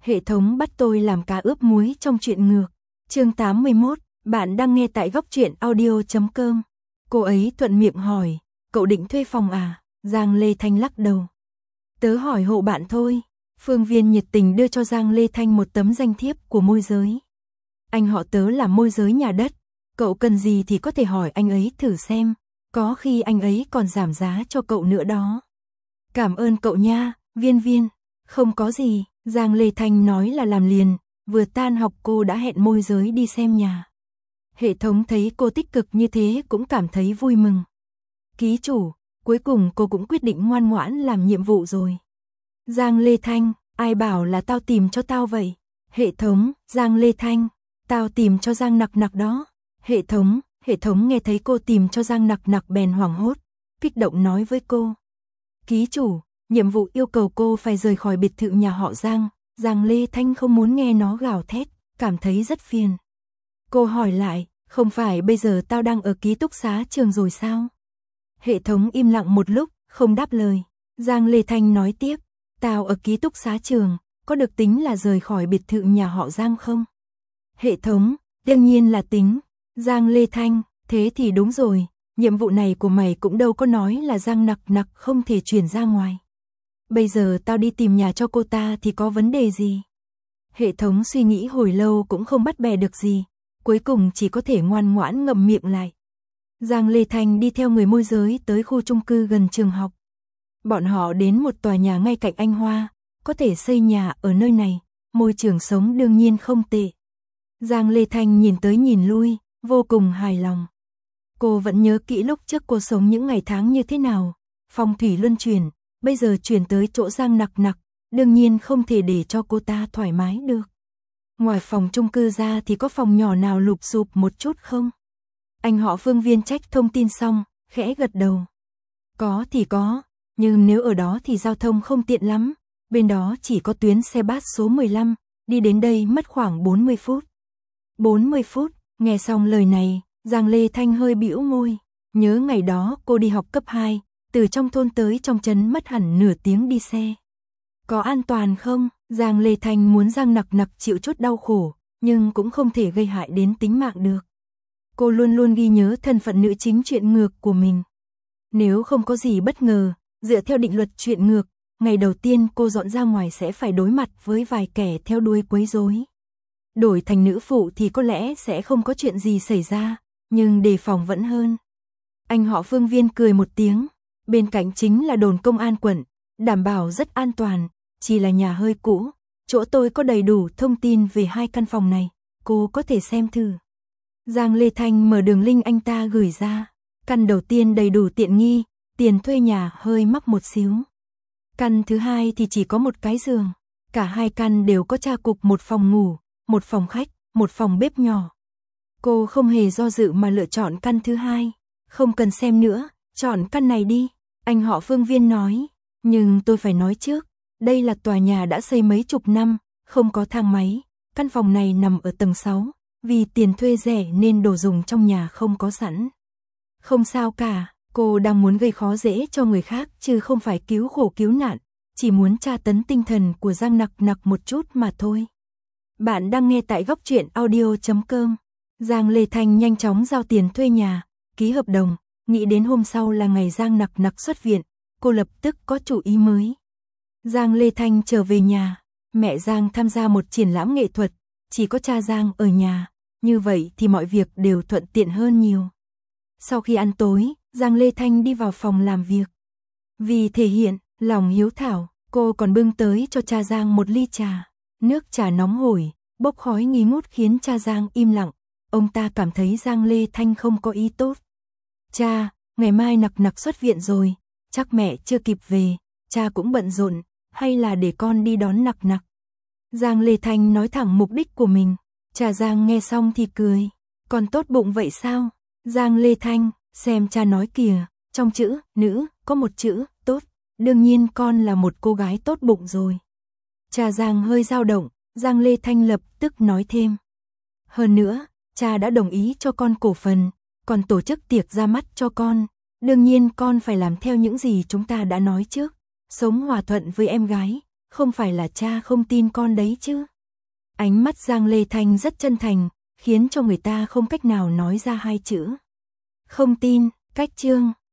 Hệ thống bắt tôi làm cá ướp muối trong truyện ngược. Chương 81, bạn đang nghe tại góc truyện audio.com. Cô ấy thuận miệng hỏi, cậu định thuê phòng à? Giang Lê Thanh lắc đầu. Tớ hỏi hộ bạn thôi. Phương Viên nhiệt tình đưa cho Giang Lê Thanh một tấm danh thiếp của môi giới. Anh họ tớ là môi giới nhà đất, cậu cần gì thì có thể hỏi anh ấy thử xem, có khi anh ấy còn giảm giá cho cậu nữa đó. Cảm ơn cậu nha, Viên. Không có gì, Giang Lê Thanh nói là làm liền, vừa tan học cô đã hẹn môi giới đi xem nhà. Hệ thống thấy cô tích cực như thế cũng cảm thấy vui mừng. Ký chủ, cuối cùng cô cũng quyết định ngoan ngoãn làm nhiệm vụ rồi. Giang Lê Thanh, ai bảo là tao tìm cho tao vậy? Hệ thống, Giang Lê Thanh, tao tìm cho Giang Nặc Nặc đó. Hệ thống nghe thấy cô tìm cho Giang Nặc Nặc bèn hoảng hốt, kích động nói với cô. Ký chủ, nhiệm vụ yêu cầu cô phải rời khỏi biệt thự nhà họ Giang. Giang Lê Thanh không muốn nghe nó gào thét, cảm thấy rất phiền. Cô hỏi lại, không phải bây giờ tao đang ở ký túc xá trường rồi sao? Hệ thống im lặng một lúc, không đáp lời. Giang Lê Thanh nói tiếp, tao ở ký túc xá trường, có được tính là rời khỏi biệt thự nhà họ Giang không? Hệ thống, đương nhiên là tính. Giang Lê Thanh, thế thì đúng rồi, nhiệm vụ này của mày cũng đâu có nói là Giang Nặc Nặc không thể chuyển ra ngoài. Bây giờ tao đi tìm nhà cho cô ta thì có vấn đề gì? Hệ thống suy nghĩ hồi lâu cũng không bắt bè được gì, cuối cùng chỉ có thể ngoan ngoãn ngậm miệng lại. Giang Lê Thanh đi theo người môi giới tới khu chung cư gần trường học. Bọn họ đến một tòa nhà ngay cạnh Anh Hoa, có thể xây nhà ở nơi này, môi trường sống đương nhiên không tệ. Giang Lê Thanh nhìn tới nhìn lui, vô cùng hài lòng. Cô vẫn nhớ kỹ lúc trước cô sống những ngày tháng như thế nào, phong thủy luân chuyển, bây giờ chuyển tới chỗ Giang Nặc Nặc, đương nhiên không thể để cho cô ta thoải mái được. Ngoài phòng chung cư ra thì có phòng nhỏ nào lụp xụp một chút không? Anh họ Phương Viên check thông tin xong, khẽ gật đầu. Có thì có, nhưng nếu ở đó thì giao thông không tiện lắm, bên đó chỉ có tuyến xe bus số 15, đi đến đây mất khoảng 40 phút. 40 phút, nghe xong lời này, Giang Lê Thanh hơi bĩu môi, nhớ ngày đó cô đi học cấp 2, từ trong thôn tới trong trấn mất hẳn nửa tiếng đi xe. Có an toàn không? Giang Lê Thanh muốn Giang Nặc Nặc chịu chút đau khổ, nhưng cũng không thể gây hại đến tính mạng được. Cô luôn luôn ghi nhớ thân phận nữ chính truyện ngược của mình. Nếu không có gì bất ngờ, dựa theo định luật truyện ngược, ngày đầu tiên cô dọn ra ngoài sẽ phải đối mặt với vài kẻ theo đuôi quấy rối. Đổi thành nữ phụ thì có lẽ sẽ không có chuyện gì xảy ra, nhưng đề phòng vẫn hơn. Anh họ Phương Viên cười một tiếng, bên cạnh chính là đồn công an quận, đảm bảo rất an toàn, chỉ là nhà hơi cũ, chỗ tôi có đầy đủ thông tin về 2 căn phòng này, cô có thể xem thử. Giang Lê Thanh mở đường link anh ta gửi ra, căn đầu tiên đầy đủ tiện nghi, tiền thuê nhà hơi mắc một xíu. Căn thứ hai thì chỉ có một cái giường, cả 2 căn đều có tra cục, một phòng ngủ, một phòng khách, một phòng bếp nhỏ. Cô không hề do dự mà lựa chọn căn thứ hai, không cần xem nữa, chọn căn này đi, anh họ Phương Viên nói, nhưng tôi phải nói trước, đây là tòa nhà đã xây mấy chục năm, không có thang máy, căn phòng này nằm ở tầng 6, vì tiền thuê rẻ nên đồ dùng trong nhà không có sẵn. Không sao cả, cô đang muốn gây khó dễ cho người khác chứ không phải cứu khổ cứu nạn, chỉ muốn tra tấn tinh thần của Giang Nặc Nặc một chút mà thôi. Bạn đang nghe tại góc truyện audio.com. Giang Lê Thanh nhanh chóng giao tiền thuê nhà, ký hợp đồng, nghĩ đến hôm sau là ngày Giang Nặc Nặc xuất viện, cô lập tức có chủ ý mới. Giang Lê Thanh trở về nhà, mẹ Giang tham gia một triển lãm nghệ thuật, chỉ có cha Giang ở nhà, như vậy thì mọi việc đều thuận tiện hơn nhiều. Sau khi ăn tối, Giang Lê Thanh đi vào phòng làm việc. Vì thể hiện lòng hiếu thảo, cô còn bưng tới cho cha Giang một ly trà. Nước trà nóng hổi, bốc khói nghi ngút khiến cha Giang im lặng, ông ta cảm thấy Giang Lê Thanh không có ý tốt. Cha, ngày mai Nặc Nặc xuất viện rồi, chắc mẹ chưa kịp về, cha cũng bận rộn, hay là để con đi đón Nặc Nặc. Giang Lê Thanh nói thẳng mục đích của mình, cha Giang nghe xong thì cười, con tốt bụng vậy sao? Giang Lê Thanh, xem cha nói kìa, trong chữ nữ có một chữ tốt, đương nhiên con là một cô gái tốt bụng rồi. Cha Giang hơi dao động, Giang Lê Thanh lập tức nói thêm. Hơn nữa, cha đã đồng ý cho con cổ phần, còn tổ chức tiệc ra mắt cho con. Đương nhiên con phải làm theo những gì chúng ta đã nói trước, sống hòa thuận với em gái, không phải là cha không tin con đấy chứ. Ánh mắt Giang Lê Thanh rất chân thành, khiến cho người ta không cách nào nói ra hai chữ. Không tin, cách chương.